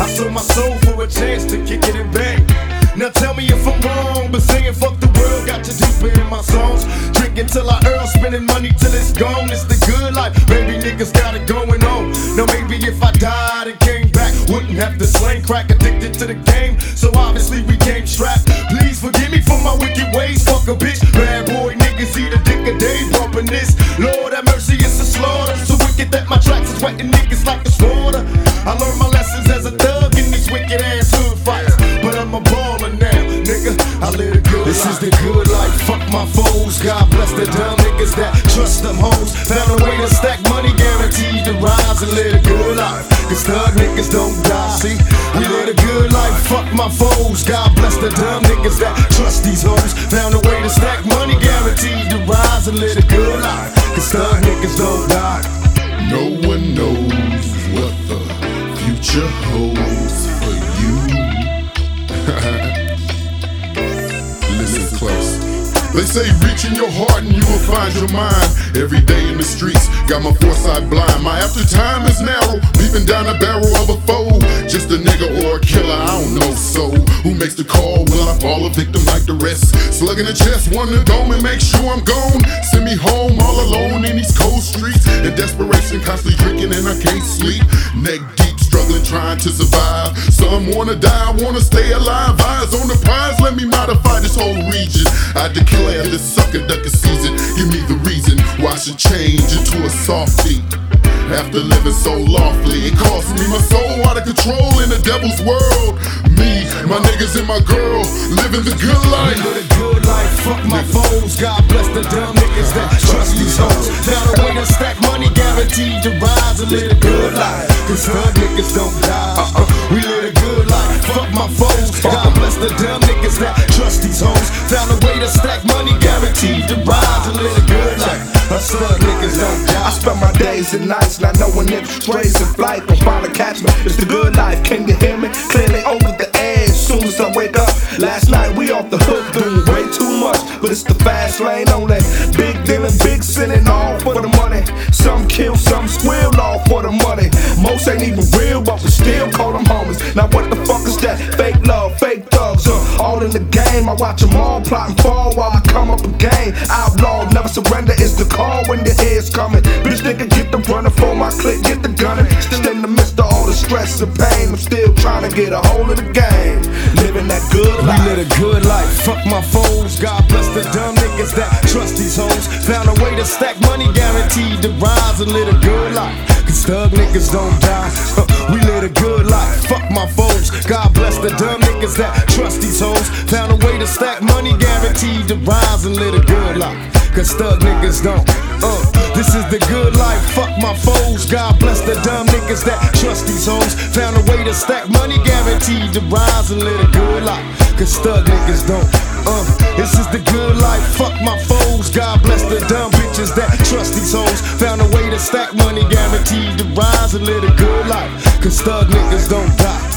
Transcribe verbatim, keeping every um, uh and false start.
I sold my soul for a chance to kick it and bang. Now tell me if I'm wrong, but saying fuck the world got you deeper in my songs. Drinking till I earn, spending money till it's gone. It's the good life, baby, niggas got it going on. Now maybe if I died and came back, wouldn't have to slang crack, addicted to the game. So obviously we came strapped. Please forgive me for my wicked ways, fuck a bitch. Bad boy niggas eat a dick a day, bumping this. Lord have mercy, it's a slaughter. So wicked that my tracks is wetting niggas like it's water. I learned my lessons as a thug in these wicked ass hood fights, but I'm a baller now, nigga. I live a good this life. This is the good life. Fuck my foes. God bless the dumb niggas that trust them hoes. Found a way to stack money, guaranteed to rise and live a good life. Cause thug niggas don't die. See, we live a good life. Fuck my foes. God bless the dumb niggas that trust these hoes. Found a way to stack money, guaranteed to rise and live a good life. Cause thug niggas don't die. No one knows what the future holds for you. Listen close. They say reach in your heart and you will find your mind. Every day in the streets, got my foresight blind. My after time is narrow, peeping down the barrel of a foe. Just a nigga or a killer, I don't know. So who makes the call? Will I fall a victim like the rest? Slugging the chest, one to dome and make sure I'm gone. Send me home all alone in these cold streets. In desperation, constantly drinking and I can't sleep. Neck deep, struggling, trying to survive. Some wanna die, wanna stay alive. Eyes on the prize, let me modify this whole region. I declare this sucker ducker season. Give me the reason why I should change into a softie. After living so lawfully, it cost me my soul out of control in the devil's world. Me, my niggas and my girl, living the good life. Live the good life, fuck my foes. God bless the dumb niggas that trust these hoes. Found a way to stack money, guaranteed to rise and live a good life. Cause thug niggas don't die. Uh-uh. We live a good life, fuck my foes. God bless the dumb niggas that trust these hoes. Found a way to stack money, guaranteed to rise and live a good life. Us thug niggas don't die. I spend my days and nights not knowing if strays in flight gon' finally catch me. It's the good life, can you hear me? Clearly over the edge, soon as I wake up. Last night we off the hook doing way too much, but it's the fast lane only. Big dealing, big sinning, all for the money. Some kill, some squeal, all for the money. Most ain't even real, but we still call them homies. Now what the fuck is that? Fake love, fake thugs, uh, all in the game. I watch them all plot and fall while I come up again. Outlaw, never surrender is the call when the head's coming. Bitch nigga get the running for my click, get the gunning. Still in the midst of all the stress and pain, I'm still trying to get a hold of the game. Living that good life. We live a good life, fuck my foes. God bless the dumb niggas that trust these hoes. Found a way to stack money, guaranteed to rise and live a good life. Cause thug niggas don't die. Uh, we live a good life, fuck my foes. God bless the dumb niggas that trust these hoes. Found a way to stack money, guaranteed to rise and live a good life. Cause thug niggas don't. Uh, this is the good life, fuck my foes. God bless the dumb niggas that trust these hoes. Found a way to stack money, guaranteed to rise and live a good life. Cause thug niggas don't. Uh, this is the good life, fuck my foes. God bless the dumb bitches that trust these hoes. Found a way to stack money, guaranteed to rise and live a good life. Cause thug niggas don't die.